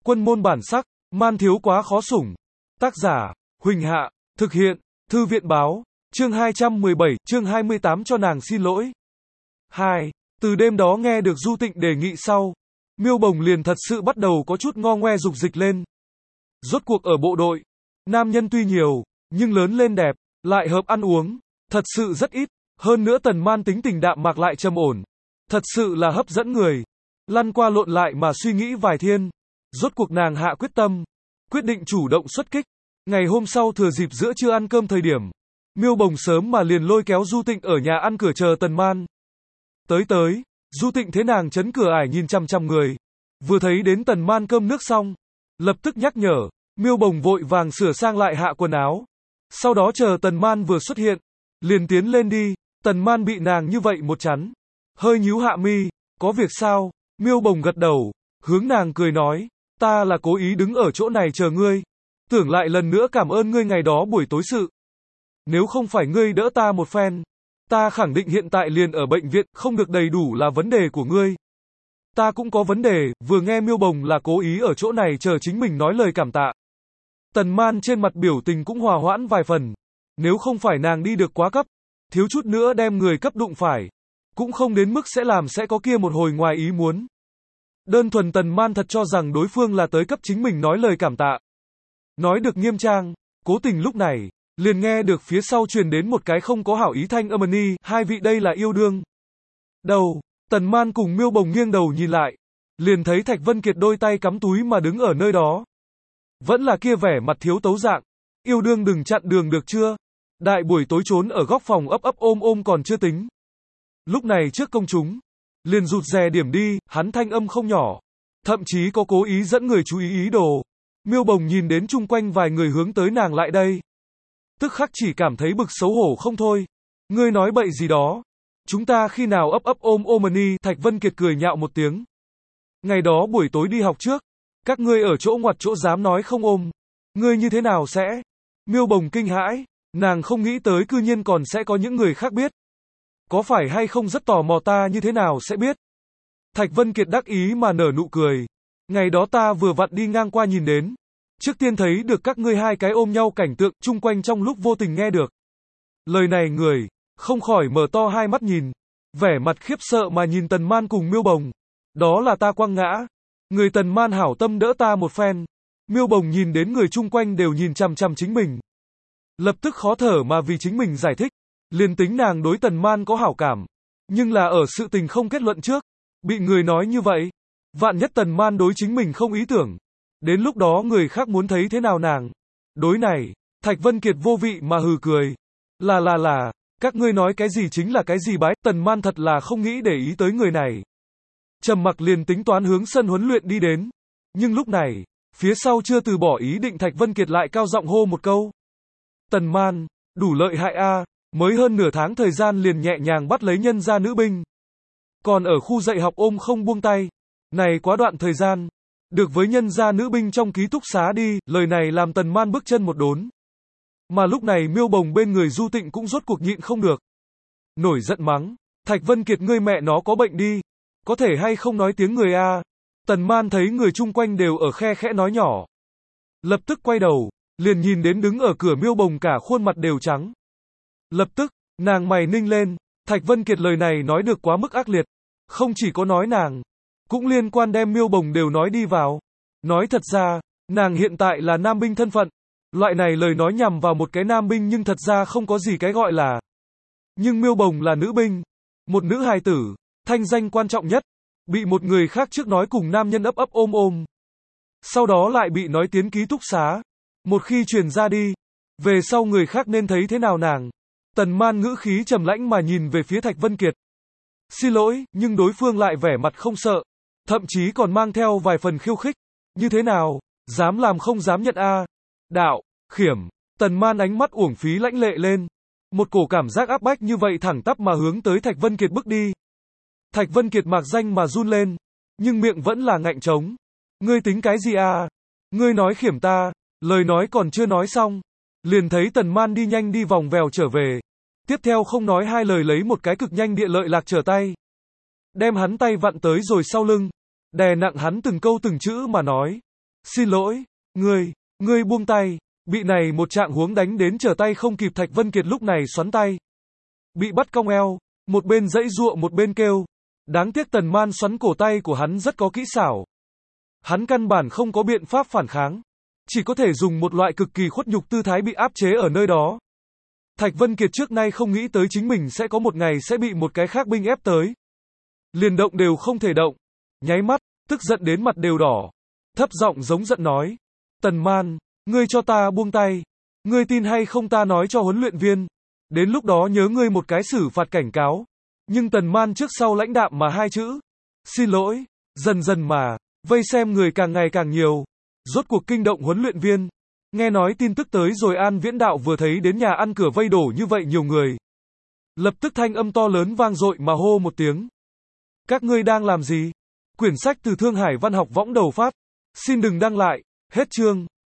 Quân môn bản sắc, man thiếu quá khó sủng. Tác giả, Huỳnh Hạ, thực hiện, Thư viện báo, chương 217, chương 28 cho nàng xin lỗi. 2. Từ đêm đó nghe được Du Tịnh đề nghị sau, Miêu Bồng liền thật sự bắt đầu có chút ngo ngoe dục dịch lên. Rốt cuộc ở bộ đội, nam nhân tuy nhiều, nhưng lớn lên đẹp, lại hợp ăn uống, thật sự rất ít, hơn nữa Tần Man tính tình đạm mạc lại trầm ổn, thật sự là hấp dẫn người. Lăn qua lộn lại mà suy nghĩ vài thiên, rốt cuộc nàng hạ quyết tâm, quyết định chủ động xuất kích. Ngày hôm sau thừa dịp giữa trưa ăn cơm thời điểm, Miêu Bồng sớm mà liền lôi kéo Du Tịnh ở nhà ăn cửa chờ Tần Man. Tới, Du Tịnh thế nàng chấn cửa ải nhìn chằm chằm người, vừa thấy đến Tần Man cơm nước xong, lập tức nhắc nhở, Miêu Bồng vội vàng sửa sang lại hạ quần áo. Sau đó chờ Tần Man vừa xuất hiện, liền tiến lên đi. Tần Man bị nàng như vậy một chắn, hơi nhíu hạ mi, có việc sao? Miêu Bồng gật đầu, hướng nàng cười nói, ta là cố ý đứng ở chỗ này chờ ngươi, tưởng lại lần nữa cảm ơn ngươi ngày đó buổi tối sự. Nếu không phải ngươi đỡ ta một phen, ta khẳng định hiện tại liền ở bệnh viện, không được đầy đủ là vấn đề của ngươi. Ta cũng có vấn đề. Vừa nghe Miêu Bồng là cố ý ở chỗ này chờ chính mình nói lời cảm tạ, Tần Man trên mặt biểu tình cũng hòa hoãn vài phần. Nếu không phải nàng đi được quá cấp, thiếu chút nữa đem người cấp đụng phải, cũng không đến mức sẽ có kia một hồi ngoài ý muốn. Đơn thuần Tần Man thật cho rằng đối phương là tới cấp chính mình nói lời cảm tạ. Nói được nghiêm trang, cố tình lúc này, liền nghe được phía sau truyền đến một cái không có hảo ý thanh âm ni, hai vị đây là yêu đương. Đầu, Tần Man cùng Miêu Bồng nghiêng đầu nhìn lại, liền thấy Thạch Vân Kiệt đôi tay cắm túi mà đứng ở nơi đó. Vẫn là kia vẻ mặt thiếu tấu dạng, yêu đương đừng chặn đường được chưa? Đại buổi tối trốn ở góc phòng ấp ấp ôm ôm còn chưa tính. Lúc này trước công chúng, liền rụt rè điểm đi, hắn thanh âm không nhỏ, thậm chí có cố ý dẫn người chú ý ý đồ. Miêu Bồng nhìn đến chung quanh vài người hướng tới nàng lại đây, tức khắc chỉ cảm thấy bực xấu hổ không thôi. Ngươi nói bậy gì đó? Chúng ta khi nào ấp ấp ôm ôm ni? Thạch Vân Kiệt cười nhạo một tiếng. Ngày đó buổi tối đi học trước, các ngươi ở chỗ ngoặt chỗ dám nói không ôm. Ngươi như thế nào sẽ? Miêu Bồng kinh hãi, nàng không nghĩ tới cư nhiên còn sẽ có những người khác biết. Có phải hay không rất tò mò ta như thế nào sẽ biết? Thạch Vân Kiệt đắc ý mà nở nụ cười. Ngày đó ta vừa vặn đi ngang qua nhìn đến. Trước tiên thấy được các ngươi hai cái ôm nhau cảnh tượng chung quanh trong lúc vô tình nghe được. Lời này người, không khỏi mở to hai mắt nhìn. Vẻ mặt khiếp sợ mà nhìn Tần Man cùng Miêu Bồng. Đó là ta quăng ngã. Người Tần Man hảo tâm đỡ ta một phen. Miêu Bồng nhìn đến người chung quanh đều nhìn chằm chằm chính mình, lập tức khó thở mà vì chính mình giải thích. Liền tính nàng đối Tần Man có hảo cảm, nhưng là ở sự tình không kết luận trước, bị người nói như vậy, vạn nhất Tần Man đối chính mình không ý tưởng, đến lúc đó người khác muốn thấy thế nào nàng? Đối này, Thạch Vân Kiệt vô vị mà hừ cười. Là, các ngươi nói cái gì chính là cái gì bái. Tần Man thật là không nghĩ để ý tới người này. Trầm mặc liền tính toán hướng sân huấn luyện đi đến. Nhưng lúc này, phía sau chưa từ bỏ ý định Thạch Vân Kiệt lại cao giọng hô một câu. Tần Man, đủ lợi hại a, mới hơn nửa tháng thời gian liền nhẹ nhàng bắt lấy nhân gia nữ binh. Còn ở khu dạy học ôm không buông tay. Này quá đoạn thời gian, được với nhân gia nữ binh trong ký túc xá đi, lời này làm Tần Man bước chân một đốn. Mà lúc này Miêu Bồng bên người Du Tịnh cũng rốt cuộc nhịn không được. Nổi giận mắng, Thạch Vân Kiệt ngươi mẹ nó có bệnh đi, có thể hay không nói tiếng người a? Tần Man thấy người chung quanh đều ở khe khẽ nói nhỏ, lập tức quay đầu, liền nhìn đến đứng ở cửa Miêu Bồng cả khuôn mặt đều trắng. Lập tức, nàng mày ninh lên, Thạch Vân Kiệt lời này nói được quá mức ác liệt, không chỉ có nói nàng, cũng liên quan đem Miêu Bồng đều nói đi vào. Nói thật ra, nàng hiện tại là nam binh thân phận, loại này lời nói nhằm vào một cái nam binh nhưng thật ra không có gì cái gọi là. Nhưng Miêu Bồng là nữ binh, một nữ hài tử, thanh danh quan trọng nhất, bị một người khác trước nói cùng nam nhân ấp ấp ôm ôm, sau đó lại bị nói tiến ký túc xá. Một khi truyền ra đi, về sau người khác nên thấy thế nào nàng? Tần Man ngữ khí trầm lãnh mà nhìn về phía Thạch Vân Kiệt. Xin lỗi, nhưng đối phương lại vẻ mặt không sợ, thậm chí còn mang theo vài phần khiêu khích. Như thế nào? Dám làm không dám nhận a? Đạo, khiểm. Tần Man ánh mắt uổng phí lãnh lệ lên. Một cổ cảm giác áp bách như vậy thẳng tắp mà hướng tới Thạch Vân Kiệt bước đi. Thạch Vân Kiệt mạc danh mà run lên, nhưng miệng vẫn là ngạnh trống. Ngươi tính cái gì a? Ngươi nói khiểm ta? Lời nói còn chưa nói xong, liền thấy Tần Man đi nhanh đi vòng vèo trở về. Tiếp theo không nói hai lời lấy một cái cực nhanh địa lợi lạc trở tay, đem hắn tay vặn tới rồi sau lưng, đè nặng hắn từng câu từng chữ mà nói. Xin lỗi, ngươi buông tay. Bị này một trạng huống đánh đến trở tay không kịp, Thạch Vân Kiệt lúc này xoắn tay. Bị bắt cong eo, một bên giãy giụa một bên kêu. Đáng tiếc Tần Man xoắn cổ tay của hắn rất có kỹ xảo. Hắn căn bản không có biện pháp phản kháng. Chỉ có thể dùng một loại cực kỳ khuất nhục tư thái bị áp chế ở nơi đó. Thạch Vân Kiệt trước nay không nghĩ tới chính mình sẽ có một ngày sẽ bị một cái khác binh ép tới. Liền động đều không thể động. Nháy mắt, tức giận đến mặt đều đỏ. Thấp giọng giống giận nói. Tần Man, ngươi cho ta buông tay. Ngươi tin hay không ta nói cho huấn luyện viên. Đến lúc đó nhớ ngươi một cái xử phạt cảnh cáo. Nhưng Tần Man trước sau lãnh đạm mà hai chữ. Xin lỗi, dần dần mà, vây xem người càng ngày càng nhiều. Rốt cuộc kinh động huấn luyện viên. Nghe nói tin tức tới rồi An Viễn Đạo vừa thấy đến nhà ăn cửa vây đổ như vậy nhiều người. Lập tức thanh âm to lớn vang dội mà hô một tiếng. Các ngươi đang làm gì? Quyển sách từ Thương Hải Văn học võng đầu phát. Xin đừng đăng lại. Hết chương.